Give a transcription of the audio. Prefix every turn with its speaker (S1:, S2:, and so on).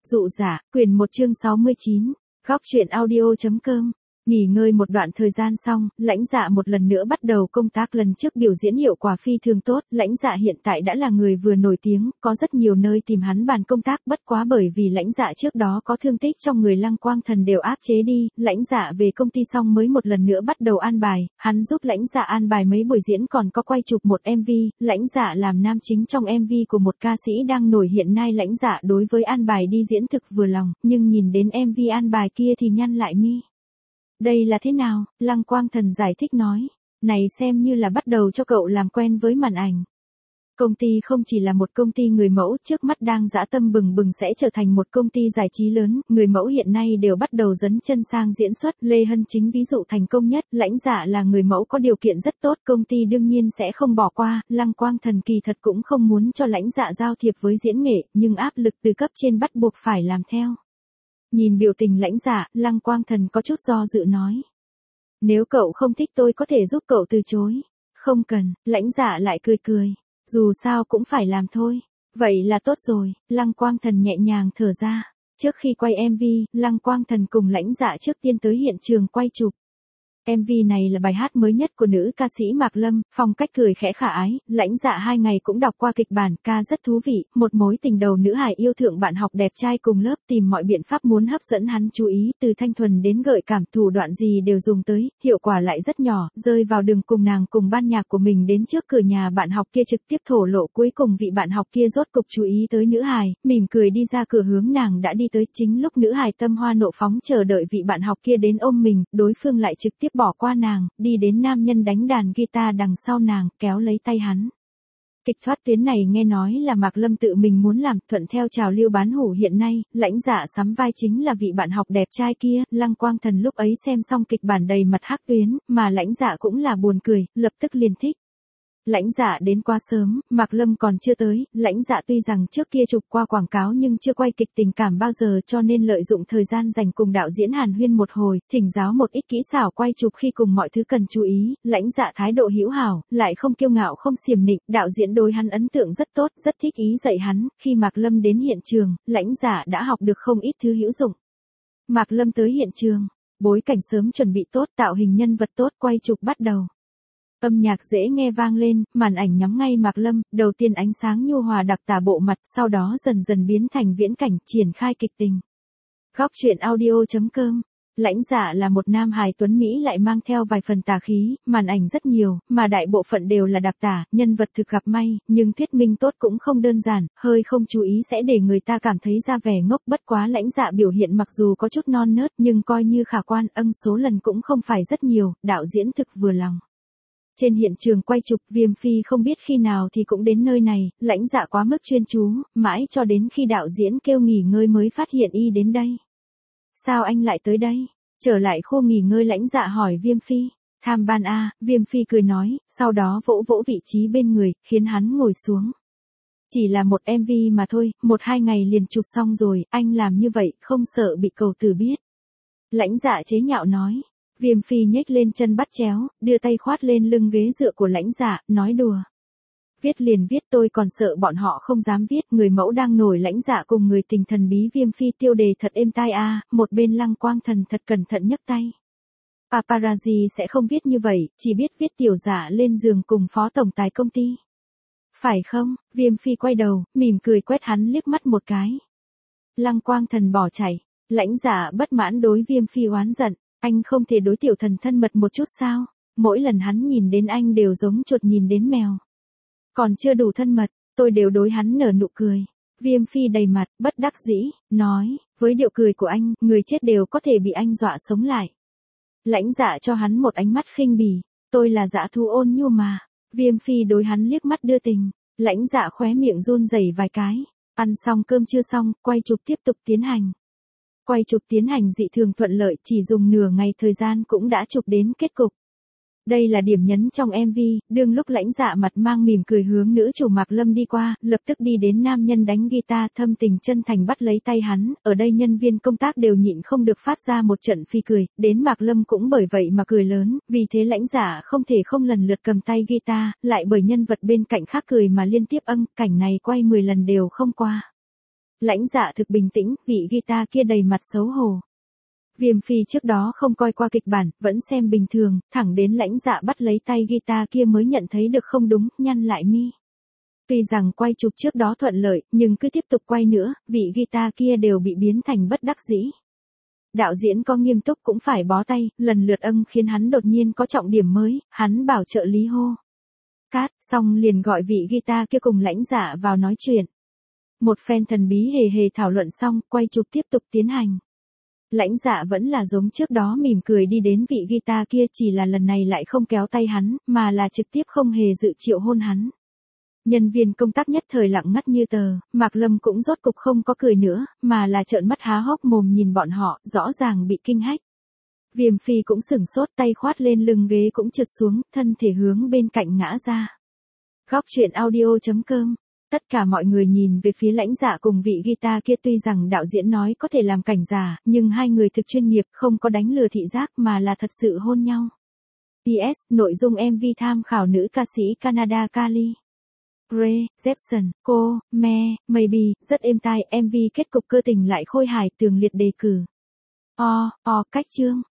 S1: Dụ giả, quyển 1 chương 69, góc truyện audio.com. Nghỉ ngơi một đoạn thời gian xong, Lãnh Dạ một lần nữa bắt đầu công tác. Lần trước biểu diễn hiệu quả phi thường tốt, Lãnh Dạ hiện tại đã là người vừa nổi tiếng, có rất nhiều nơi tìm hắn bàn công tác, bất quá bởi vì Lãnh Dạ trước đó có thương tích trong người Lăng Quang Thần đều áp chế đi, Lãnh Dạ về công ty xong mới một lần nữa bắt đầu an bài, hắn giúp Lãnh Dạ an bài mấy buổi diễn còn có quay chụp một MV, Lãnh Dạ làm nam chính trong MV của một ca sĩ đang nổi hiện nay. Lãnh Dạ đối với an bài đi diễn thực vừa lòng, nhưng nhìn đến MV an bài kia thì nhăn lại mi. Đây là thế nào? Lăng Quang Thần giải thích nói. Này xem như là bắt đầu cho cậu làm quen với màn ảnh. Công ty không chỉ là một công ty người mẫu, trước mắt đang dã tâm bừng bừng sẽ trở thành một công ty giải trí lớn, người mẫu hiện nay đều bắt đầu dấn chân sang diễn xuất, Lê Hân chính ví dụ thành công nhất. Lãnh Dạ là người mẫu có điều kiện rất tốt, công ty đương nhiên sẽ không bỏ qua, Lăng Quang Thần kỳ thật cũng không muốn cho Lãnh Dạ giao thiệp với diễn nghệ, nhưng áp lực từ cấp trên bắt buộc phải làm theo. Nhìn biểu tình Lãnh Dạ, Lăng Quang Thần có chút do dự nói. Nếu cậu không thích tôi có thể giúp cậu từ chối. Không cần, Lãnh Dạ lại cười cười. Dù sao cũng phải làm thôi. Vậy là tốt rồi, Lăng Quang Thần nhẹ nhàng thở ra. Trước khi quay MV, Lăng Quang Thần cùng Lãnh Dạ trước tiên tới hiện trường quay chụp. MV này là bài hát mới nhất của nữ ca sĩ Mạc Lâm, phong cách cười khẽ khả ái. Lãnh Dạ 2 ngày cũng đọc qua kịch bản, ca rất thú vị, một mối tình đầu nữ hài yêu thượng bạn học đẹp trai cùng lớp, tìm mọi biện pháp muốn hấp dẫn hắn chú ý, từ thanh thuần đến gợi cảm, thủ đoạn gì đều dùng tới, hiệu quả lại rất nhỏ, rơi vào đường cùng nàng cùng ban nhạc của mình đến trước cửa nhà bạn học kia trực tiếp thổ lộ. Cuối cùng vị bạn học kia rốt cục chú ý tới nữ hài, mỉm cười đi ra cửa hướng nàng đã đi tới. Chính lúc nữ hài tâm hoa nộ phóng chờ đợi vị bạn học kia đến ôm mình, đối phương lại trực tiếp bỏ qua nàng, đi đến nam nhân đánh đàn guitar đằng sau nàng, kéo lấy tay hắn. Kịch thoát tuyến này nghe nói là Mạc Lâm tự mình muốn làm, thuận theo trào lưu bán hủ hiện nay, Lãnh Dạ sắm vai chính là vị bạn học đẹp trai kia. Lăng Quang Thần lúc ấy xem xong kịch bản đầy mặt hắc tuyến, mà Lãnh Dạ cũng là buồn cười, lập tức liền thích. Lãnh Dạ đến quá sớm, Mạc Lâm còn chưa tới, Lãnh Dạ tuy rằng trước kia chụp qua quảng cáo nhưng chưa quay kịch tình cảm bao giờ, cho nên lợi dụng thời gian dành cùng đạo diễn hàn huyên một hồi, thỉnh giáo một ít kỹ xảo quay chụp khi cùng mọi thứ cần chú ý. Lãnh Dạ thái độ hữu hảo, lại không kiêu ngạo không xiềm nịnh, đạo diễn đối hắn ấn tượng rất tốt, rất thích ý dạy hắn. Khi Mạc Lâm đến hiện trường, Lãnh Dạ đã học được không ít thứ hữu dụng. Mạc Lâm tới hiện trường, bối cảnh sớm chuẩn bị tốt, tạo hình nhân vật tốt, quay chụp bắt đầu. Âm nhạc dễ nghe vang lên, màn ảnh nhắm ngay Mạc Lâm, đầu tiên ánh sáng nhu hòa đặc tả bộ mặt, sau đó dần dần biến thành viễn cảnh, triển khai kịch tình. Góc truyện audio.com. Lãnh Dạ là một nam hài tuấn Mỹ lại mang theo vài phần tà khí, màn ảnh rất nhiều, mà đại bộ phận đều là đặc tả, nhân vật thực gặp may, nhưng thuyết minh tốt cũng không đơn giản, hơi không chú ý sẽ để người ta cảm thấy ra vẻ ngốc. Bất quá Lãnh Dạ biểu hiện mặc dù có chút non nớt nhưng coi như khả quan, số lần cũng không phải rất nhiều, đạo diễn thực vừa lòng. Trên hiện trường quay chụp, Viêm Phi không biết khi nào thì cũng đến nơi này, Lãnh Dạ quá mức chuyên chú, mãi cho đến khi đạo diễn kêu nghỉ ngơi mới phát hiện y đến đây. Sao anh lại tới đây? Trở lại khu nghỉ ngơi, Lãnh Dạ hỏi Viêm Phi. Tham ban a, Viêm Phi cười nói, sau đó vỗ vỗ vị trí bên người, khiến hắn ngồi xuống. Chỉ là một MV mà thôi, 1-2 ngày liền chụp xong rồi, anh làm như vậy không sợ bị cầu tử biết. Lãnh Dạ chế nhạo nói. Viêm Phi nhếch lên chân bắt chéo, đưa tay khoát lên lưng ghế dựa của Lãnh Dạ, nói đùa. Viết liền viết, tôi còn sợ bọn họ không dám viết. Người mẫu đang nổi, Lãnh Dạ cùng người tình thần bí Viêm Phi tiêu đề thật êm tai a. Một bên Lăng Quang Thần thật cẩn thận nhấc tay. Paparazzi sẽ không viết như vậy, chỉ biết viết tiểu dạ lên giường cùng phó tổng tài công ty. Phải không? Viêm Phi quay đầu, mỉm cười quét hắn liếc mắt một cái. Lăng Quang Thần bỏ chạy. Lãnh Dạ bất mãn đối Viêm Phi oán giận. Anh không thể đối tiểu thần thân mật một chút sao? Mỗi lần hắn nhìn đến anh đều giống chuột nhìn đến mèo. Còn chưa đủ thân mật, tôi đều đối hắn nở nụ cười. Viêm Phi đầy mặt, bất đắc dĩ, nói, với điệu cười của anh, người chết đều có thể bị anh dọa sống lại. Lãnh Dạ cho hắn một ánh mắt khinh bỉ, tôi là dã thú ôn nhu mà. Viêm Phi đối hắn liếc mắt đưa tình, Lãnh Dạ khóe miệng run rẩy vài cái. Ăn xong cơm chưa xong, quay chụp tiếp tục tiến hành. Quay chụp tiến hành dị thường thuận lợi, chỉ dùng nửa ngày thời gian cũng đã chụp đến kết cục. Đây là điểm nhấn trong MV, đương lúc Lãnh Dạ mặt mang mỉm cười hướng nữ chủ Mạc Lâm đi qua, lập tức đi đến nam nhân đánh guitar, thâm tình chân thành bắt lấy tay hắn, ở đây nhân viên công tác đều nhịn không được phát ra một trận phi cười, đến Mạc Lâm cũng bởi vậy mà cười lớn, vì thế Lãnh Dạ không thể không lần lượt cầm tay guitar, lại bởi nhân vật bên cạnh khác cười mà liên tiếp cảnh này quay 10 lần đều không qua. Lãnh Dạ thực bình tĩnh, vị guitar kia đầy mặt xấu hổ. Viêm Phi trước đó không coi qua kịch bản, vẫn xem bình thường, thẳng đến Lãnh Dạ bắt lấy tay guitar kia mới nhận thấy được không đúng, nhăn lại mi. Tuy rằng quay chụp trước đó thuận lợi, nhưng cứ tiếp tục quay nữa, vị guitar kia đều bị biến thành bất đắc dĩ. Đạo diễn có nghiêm túc cũng phải bó tay, lần lượt khiến hắn đột nhiên có trọng điểm mới, hắn bảo trợ lý hô. Cát, xong liền gọi vị guitar kia cùng Lãnh Dạ vào nói chuyện. Một phen thần bí hề hề thảo luận xong, quay chụp tiếp tục tiến hành. Lãnh Dạ vẫn là giống trước đó mỉm cười đi đến vị guitar kia, chỉ là lần này lại không kéo tay hắn, mà là trực tiếp không hề dự triệu hôn hắn. Nhân viên công tác nhất thời lặng ngắt như tờ, Mạc Lâm cũng rốt cục không có cười nữa, mà là trợn mắt há hốc mồm nhìn bọn họ, rõ ràng bị kinh hách. Viêm Phi cũng sửng sốt, tay khoát lên lưng ghế cũng trượt xuống, thân thể hướng bên cạnh ngã ra. Góc truyện audio.com. Tất cả mọi người nhìn về phía Lãnh Dạ cùng vị guitar kia, tuy rằng đạo diễn nói có thể làm cảnh giả, nhưng hai người thực chuyên nghiệp, không có đánh lừa thị giác mà là thật sự hôn nhau. PS, nội dung MV tham khảo nữ ca sĩ Canada Kylie Rae Jepsen, cô, maybe, rất êm tai, MV kết cục cơ tình lại khôi hài, tường liệt đề cử. Cách chương.